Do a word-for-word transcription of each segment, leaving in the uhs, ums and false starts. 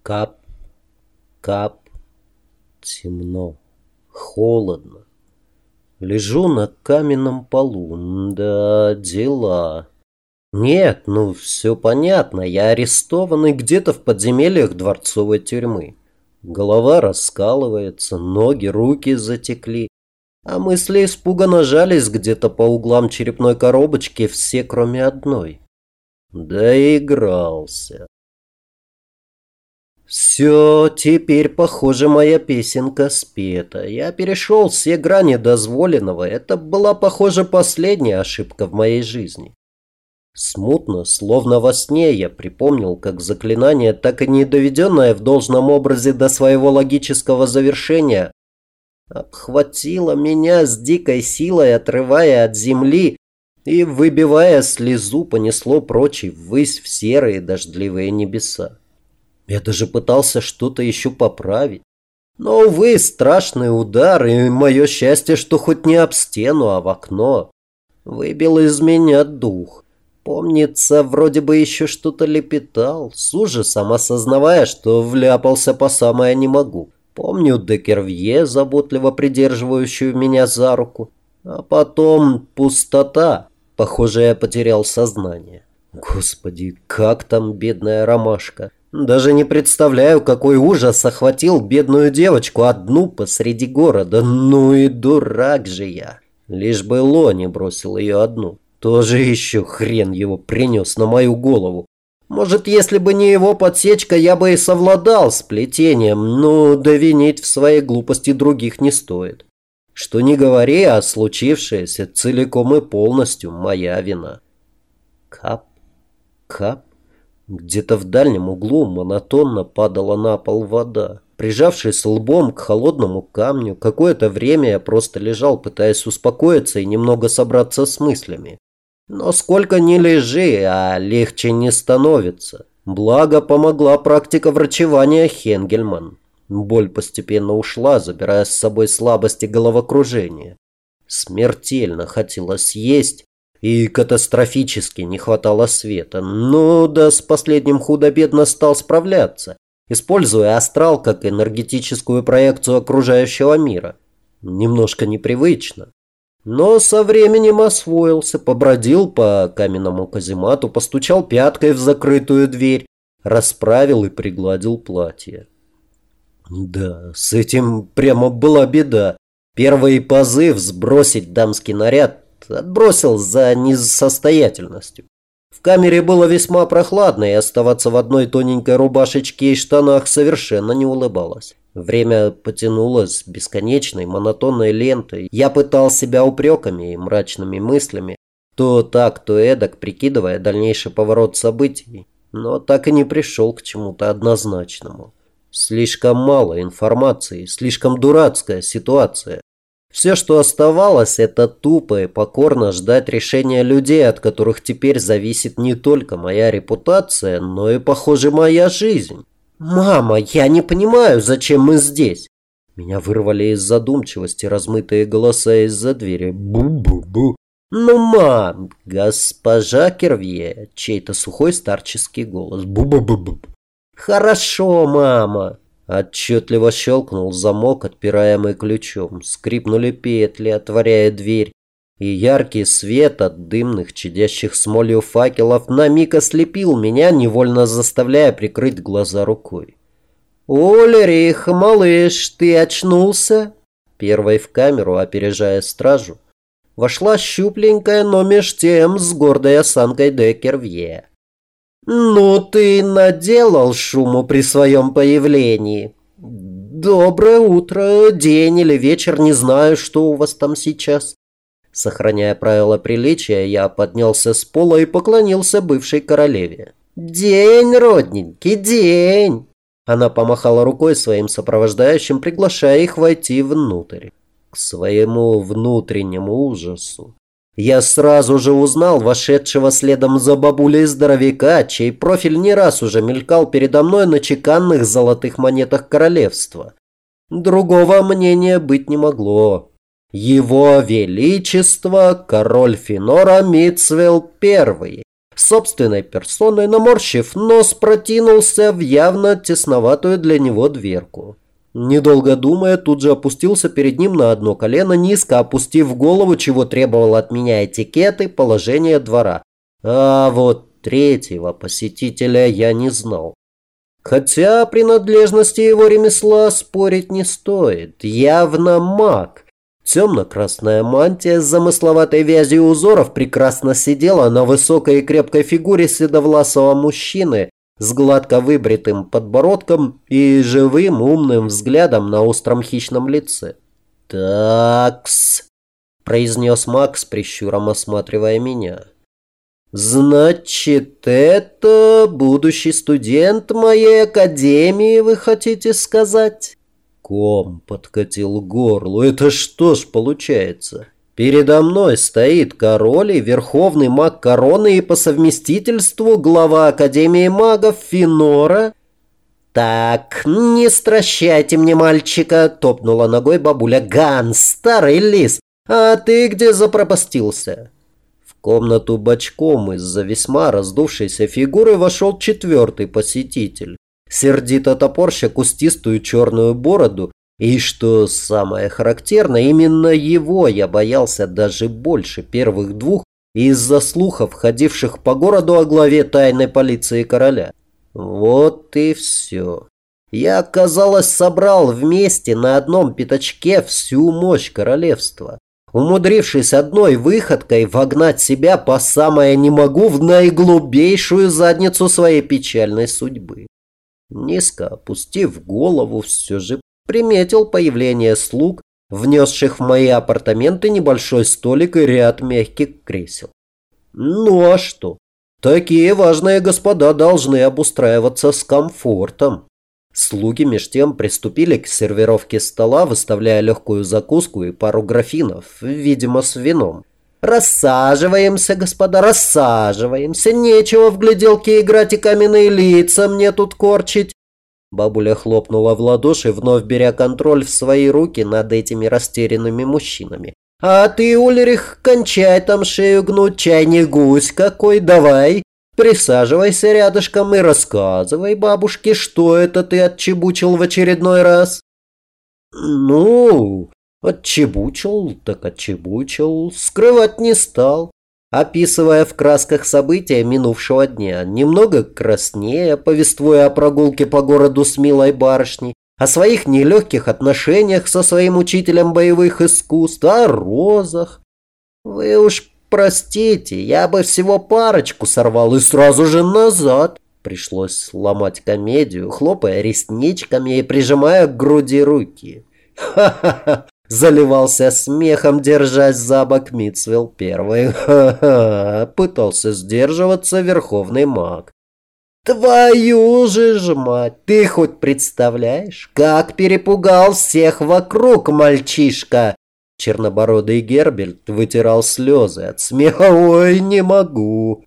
Кап, кап, темно, холодно. Лежу на каменном полу. Да, дела. Нет, ну все понятно. Я арестованный где-то в подземельях дворцовой тюрьмы. Голова раскалывается, ноги, руки затекли. А мысли испуганно жались где-то по углам черепной коробочки, все кроме одной. Доигрался. Все, теперь, похоже, моя песенка спета. Я перешел все грани дозволенного. Это была, похоже, последняя ошибка в моей жизни. Смутно, словно во сне, я припомнил, как заклинание, так и не доведенное в должном образе до своего логического завершения, обхватило меня с дикой силой, отрывая от земли и, выбивая слезу, понесло прочь ввысь в серые дождливые небеса. Я даже пытался что-то еще поправить. Но, увы, страшный удар, и мое счастье, что хоть не об стену, а в окно, выбил из меня дух. Помнится, вроде бы еще что-то лепетал, с ужасом осознавая, что вляпался по самое не могу. Помню де Кервье, заботливо придерживающую меня за руку. А потом пустота. Похоже, я потерял сознание. Господи, как там бедная ромашка. Даже не представляю, какой ужас охватил бедную девочку одну посреди города. Ну и дурак же я. Лишь бы Ло не бросил ее одну. Тоже еще хрен его принес на мою голову. Может, если бы не его подсечка, я бы и совладал с плетением, но довинить в своей глупости других не стоит. Что ни говори, а случившееся целиком и полностью моя вина. Кап, кап. Где-то в дальнем углу монотонно падала на пол вода. Прижавшись лбом к холодному камню, какое-то время я просто лежал, пытаясь успокоиться и немного собраться с мыслями. Но сколько ни лежи, а легче не становится. Благо помогла практика врачевания Хенгельман. Боль постепенно ушла, забирая с собой слабость и головокружение. Смертельно хотелось есть. И катастрофически не хватало света. Но да с последним худо-бедно стал справляться, используя астрал как энергетическую проекцию окружающего мира. Немножко непривычно. Но со временем освоился, побродил по каменному каземату, постучал пяткой в закрытую дверь, расправил и пригладил платье. Да, с этим прямо была беда. Первый позыв сбросить дамский наряд отбросил за несостоятельностью. В камере было весьма прохладно, и оставаться в одной тоненькой рубашечке и штанах совершенно не улыбалось. Время потянулось бесконечной монотонной лентой. Я пытал себя упреками и мрачными мыслями, то так, то эдак, прикидывая дальнейший поворот событий, но так и не пришел к чему-то однозначному. Слишком мало информации, слишком дурацкая ситуация. Все, что оставалось, это тупо и покорно ждать решения людей, от которых теперь зависит не только моя репутация, но и, похоже, моя жизнь. «Мама, я не понимаю, зачем мы здесь?» Меня вырвали из задумчивости размытые голоса из-за двери. Бу-бу-бу. «Ну, мам!» «Госпожа Кервье!» Чей-то сухой старческий голос. Бу-бу-бу-бу. «Хорошо, мама!» Отчетливо щелкнул замок, отпираемый ключом. Скрипнули петли, отворяя дверь. И яркий свет от дымных, чадящих смолью факелов на миг ослепил меня, невольно заставляя прикрыть глаза рукой. «Ульрих, малыш, ты очнулся?» Первой в камеру, опережая стражу, вошла щупленькая, но меж тем с гордой осанкой де Кервье. «Ну ты наделал шуму при своем появлении. Доброе утро, день или вечер, не знаю, что у вас там сейчас». Сохраняя правила приличия, я поднялся с пола и поклонился бывшей королеве. «День, родненький, день!» Она помахала рукой своим сопровождающим, приглашая их войти внутрь. К своему внутреннему ужасу я сразу же узнал вошедшего следом за бабулей здоровяка, чей профиль не раз уже мелькал передо мной на чеканных золотых монетах королевства. Другого мнения быть не могло. Его Величество, король Финора Митцвелл Первый, собственной персоной, наморщив нос, протянулся в явно тесноватую для него дверку. Недолго думая, тут же опустился перед ним на одно колено, низко опустив голову, чего требовал от меня этикет и положение двора. А вот третьего посетителя я не знал. Хотя о принадлежности его ремесла спорить не стоит. Явно маг. Темно-красная мантия с замысловатой вязью узоров прекрасно сидела на высокой и крепкой фигуре седовласого мужчины с гладко выбритым подбородком и живым умным взглядом на остром хищном лице. «Такс», – произнес маг с прищуром, осматривая меня. «Значит, это будущий студент моей академии, вы хотите сказать?» Ком подкатил к горлу. «Это что ж получается? Передо мной стоит король и верховный маг короны и по совместительству глава Академии магов Финора?» «Так, не стращайте мне мальчика», — топнула ногой бабуля. «Ганс, старый лис, а ты где запропастился?» В комнату бочком из-за весьма раздувшейся фигуры вошел четвертый посетитель. Сердито топорща кустистую черную бороду, и, что самое характерное, именно его я боялся даже больше первых двух из-за слухов, ходивших по городу о главе тайной полиции короля. Вот и все. Я, казалось, собрал вместе на одном пятачке всю мощь королевства, умудрившись одной выходкой вогнать себя по самое не могу в наиглубейшую задницу своей печальной судьбы. Низко опустив голову, все же приметил появление слуг, внесших в мои апартаменты небольшой столик и ряд мягких кресел. Ну а что? Такие важные господа должны обустраиваться с комфортом. Слуги меж тем приступили к сервировке стола, выставляя легкую закуску и пару графинов, видимо, с вином. «Рассаживаемся, господа, рассаживаемся. Нечего в гляделки играть и каменные лица мне тут корчить». Бабуля хлопнула в ладоши, вновь беря контроль в свои руки над этими растерянными мужчинами. «А ты, Ульрих, кончай там шею гнуть, чай не гусь какой, давай. Присаживайся рядышком и рассказывай бабушке, что это ты отчебучил в очередной раз». «Ну, отчебучил, так отчебучил, скрывать не стал». Описывая в красках события минувшего дня, немного краснее, повествуя о прогулке по городу с милой барышней, о своих нелегких отношениях со своим учителем боевых искусств, о розах. Вы уж простите, я бы всего парочку сорвал и сразу же назад. Пришлось ломать комедию, хлопая ресничками и прижимая к груди руки. Ха-ха-ха! Заливался смехом, держась за бок Митцвелл первый. Ха-ха! Пытался сдерживаться верховный маг. Твою же ж мать! Ты хоть представляешь, как перепугал всех вокруг мальчишка? Чернобородый Герберт вытирал слезы от смеха. Ой, не могу.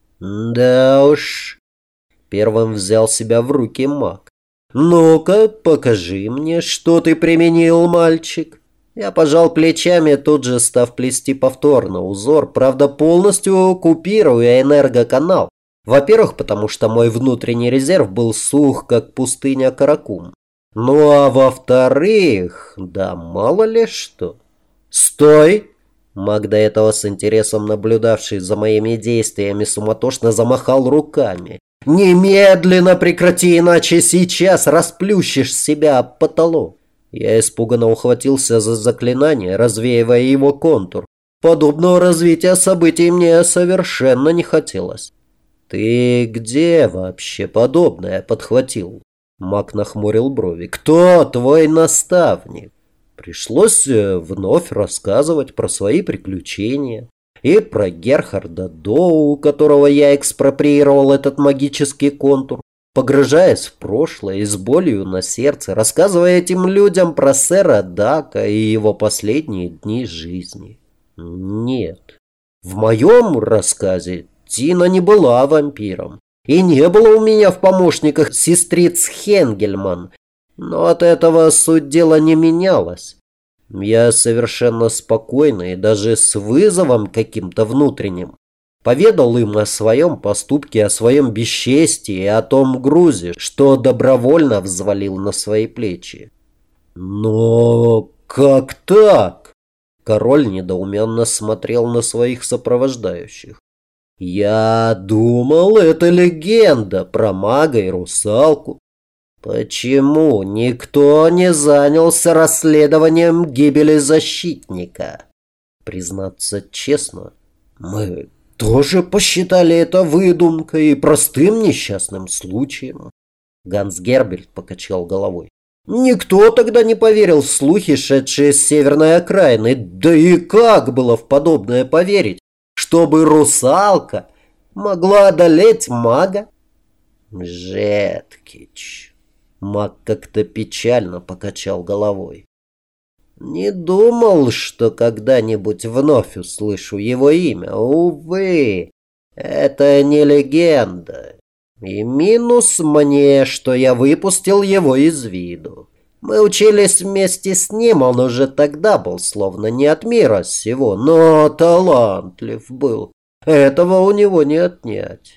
Да уж. Первым взял себя в руки маг. Ну-ка, покажи мне, что ты применил, мальчик. Я пожал плечами, тут же став плести повторно узор, правда полностью купируя энергоканал. Во-первых, потому что мой внутренний резерв был сух, как пустыня Каракум. Ну а во-вторых, да мало ли что. «Стой!» Маг, до этого с интересом наблюдавший за моими действиями, суматошно замахал руками. «Немедленно прекрати, иначе сейчас расплющишь себя об потолок!» Я испуганно ухватился за заклинание, развеивая его контур. Подобного развития событий мне совершенно не хотелось. «Ты где вообще подобное подхватил?» Маг нахмурил брови. «Кто твой наставник?» Пришлось вновь рассказывать про свои приключения. И про Герхарда Доу, у которого я экспроприировал этот магический контур. Погружаясь в прошлое и с болью на сердце, рассказывая этим людям про сэра Дака и его последние дни жизни. Нет, в моем рассказе Тина не была вампиром. И не было у меня в помощниках сестриц Хенгельман. Но от этого суть дела не менялась. Я совершенно спокойно и даже с вызовом каким-то внутренним Поведал им о своем поступке, о своем бесчестии и о том грузе, что добровольно взвалил на свои плечи. «Но как так?» Король недоуменно смотрел на своих сопровождающих. «Я думал, это легенда про мага и русалку. Почему никто не занялся расследованием гибели защитника? Признаться честно, мы тоже посчитали это выдумкой и простым несчастным случаем». Ганс Герберт покачал головой. «Никто тогда не поверил в слухи, шедшие с северной окраины. Да и как было в подобное поверить, чтобы русалка могла одолеть мага?» «Жеткич». Маг как-то печально покачал головой. «Не думал, что когда-нибудь вновь услышу его имя. Увы, это не легенда. И минус мне, что я выпустил его из виду. Мы учились вместе с ним, он уже тогда был словно не от мира сего, но талантлив был. Этого у него не отнять».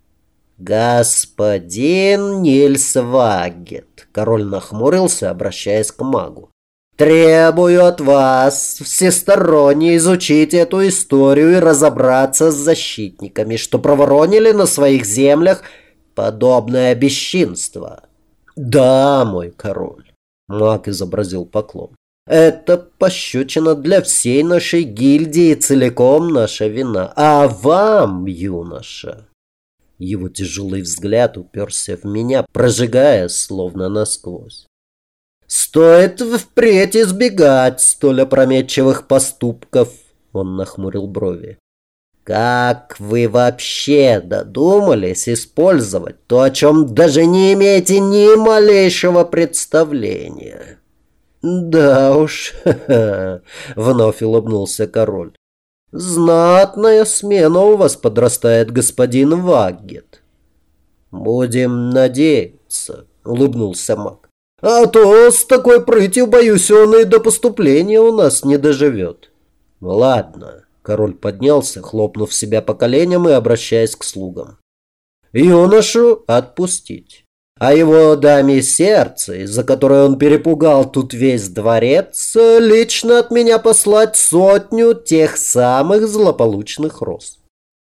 «Господин Нильс Ваггет», — король нахмурился, обращаясь к магу, «требую от вас всесторонне изучить эту историю и разобраться с защитниками, что проворонили на своих землях подобное бесчинство». «Да, мой король», — маг изобразил поклон, «это пощечина для всей нашей гильдии, целиком наша вина. А вам, юноша...» Его тяжелый взгляд уперся в меня, прожигая словно насквозь. «Стоит впредь избегать столь опрометчивых поступков», — он нахмурил брови. «Как вы вообще додумались использовать то, о чем даже не имеете ни малейшего представления?» «Да уж», — вновь улыбнулся король. «Знатная смена у вас подрастает, господин Ваггет». «Будем надеяться», — улыбнулся маг. «А то с такой прытью, боюсь, он и до поступления у нас не доживет». «Ладно», — король поднялся, хлопнув себя по коленям и обращаясь к слугам. «Юношу отпустить. А его даме сердце, из-за которой он перепугал тут весь дворец, лично от меня послать сотню тех самых злополучных роз».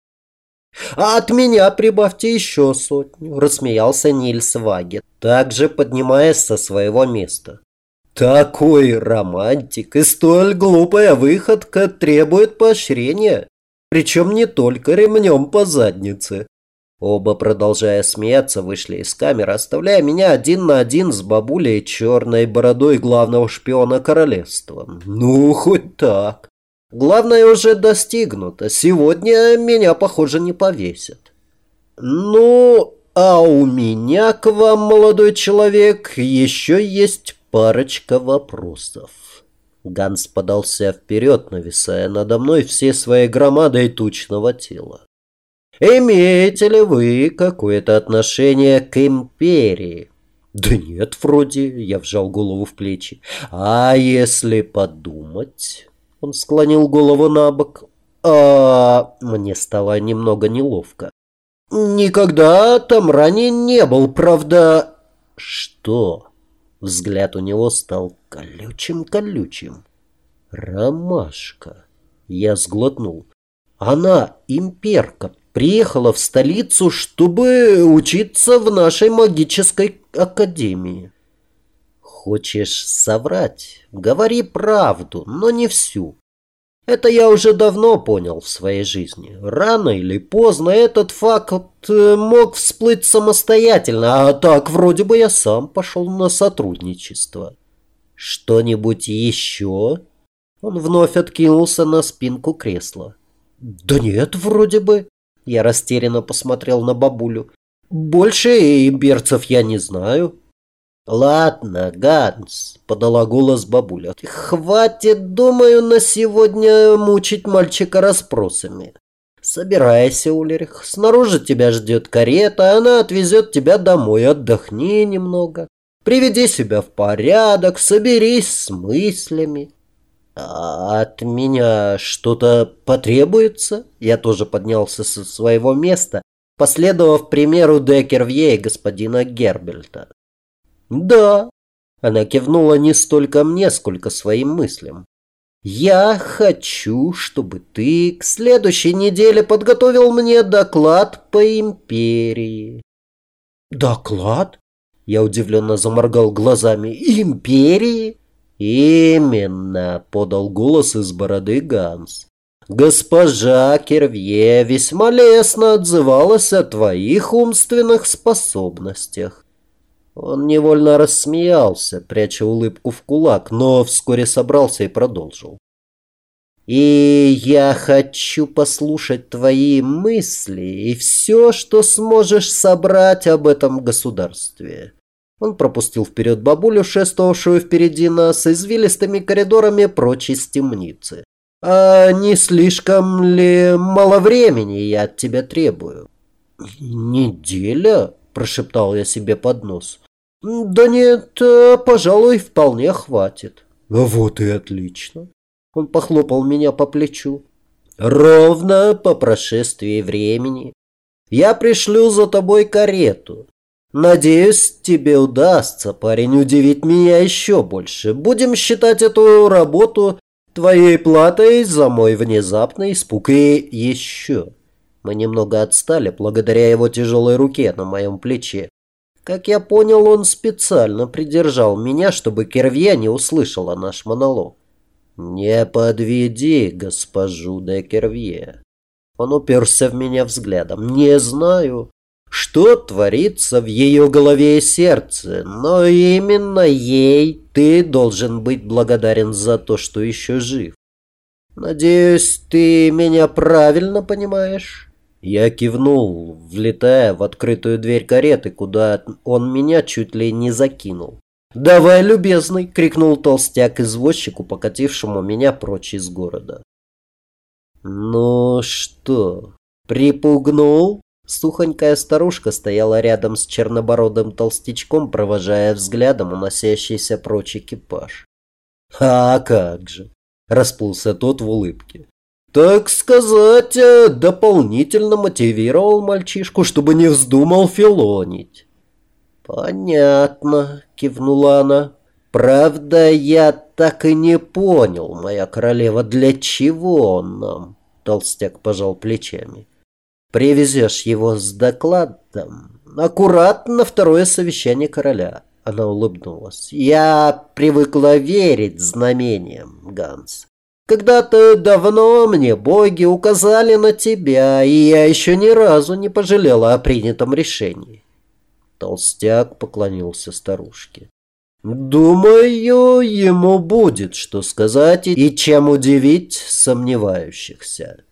«А от меня прибавьте еще сотню», — рассмеялся Нильс Ваггет, также поднимаясь со своего места. «Такой романтик и столь глупая выходка требует поощрения, причем не только ремнем по заднице». Оба, продолжая смеяться, вышли из камеры, оставляя меня один на один с бабулей черной бородой главного шпиона королевства. Ну, хоть так. Главное уже достигнуто. Сегодня меня, похоже, не повесят. Ну, а у меня к вам, молодой человек, еще есть парочка вопросов. Ганс подался вперед, нависая надо мной всей своей громадой тучного тела. «Имеете ли вы какое-то отношение к империи?» «Да нет, вроде», — я вжал голову в плечи. «А если подумать?» Он склонил голову на бок. «А...» Мне стало немного неловко. «Никогда там ранее не был, правда...» «Что?» Взгляд у него стал колючим-колючим. «Ромашка». Я сглотнул. «Она имперка. Приехала в столицу, чтобы учиться в нашей магической академии». «Хочешь соврать? Говори правду, но не всю. Это я уже давно понял в своей жизни. Рано или поздно этот факт мог всплыть самостоятельно, а так вроде бы я сам пошел на сотрудничество». «Что-нибудь еще?» Он вновь откинулся на спинку кресла. «Да нет, вроде бы». Я растерянно посмотрел на бабулю. «Больше имперцев я не знаю». «Ладно, Ганс», — подала голос бабуля. «Хватит, думаю, на сегодня мучить мальчика расспросами. Собирайся, Ульрих. Снаружи тебя ждет карета, она отвезет тебя домой. Отдохни немного. Приведи себя в порядок, соберись с мыслями». «А от меня что-то потребуется?» Я тоже поднялся со своего места, последовав примеру де Кервье и господина Гербельта. «Да», — она кивнула не столько мне, сколько своим мыслям. «Я хочу, чтобы ты к следующей неделе подготовил мне доклад по империи». «Доклад?» Я удивленно заморгал глазами. «Империи?» «Именно», — подал голос из бороды Ганс. «Госпожа Кервье весьма лестно отзывалась о твоих умственных способностях». Он невольно рассмеялся, пряча улыбку в кулак, но вскоре собрался и продолжил. «И я хочу послушать твои мысли и все, что сможешь собрать об этом государстве». Он пропустил вперед бабулю, шествовавшую впереди нас, извилистыми коридорами прочь из темницы. «А не слишком ли мало времени я от тебя требую?» «Неделя?» – прошептал я себе под нос. «Да нет, пожалуй, вполне хватит». «Вот и отлично». Он похлопал меня по плечу. «Ровно по прошествии времени я пришлю за тобой карету. Надеюсь, тебе удастся, парень, удивить меня еще больше. Будем считать эту работу твоей платой за мой внезапный испуг. И еще». Мы немного отстали благодаря его тяжелой руке на моем плече. Как я понял, он специально придержал меня, чтобы Кервье не услышала наш монолог. «Не подведи госпожу де Кервье». Он уперся в меня взглядом. «Не знаю, что творится в ее голове и сердце, но именно ей ты должен быть благодарен за то, что еще жив. Надеюсь, ты меня правильно понимаешь?» Я кивнул, влетая в открытую дверь кареты, куда он меня чуть ли не закинул. «Давай, любезный!» — крикнул толстяк извозчику, покатившему меня прочь из города. «Ну что, припугнул?» Сухонькая старушка стояла рядом с чернобородым толстячком, провожая взглядом уносящийся прочь экипаж. «А как же!» — расплылся тот в улыбке. «Так сказать, дополнительно мотивировал мальчишку, чтобы не вздумал филонить». «Понятно», — кивнула она. «Правда, я так и не понял, моя королева, для чего он нам?» Толстяк пожал плечами. «Привезешь его с докладом аккуратно на второе совещание короля». Она улыбнулась. «Я привыкла верить знамениям, Ганс. Когда-то давно мне боги указали на тебя, и я еще ни разу не пожалела о принятом решении». Толстяк поклонился старушке. «Думаю, ему будет что сказать и чем удивить сомневающихся».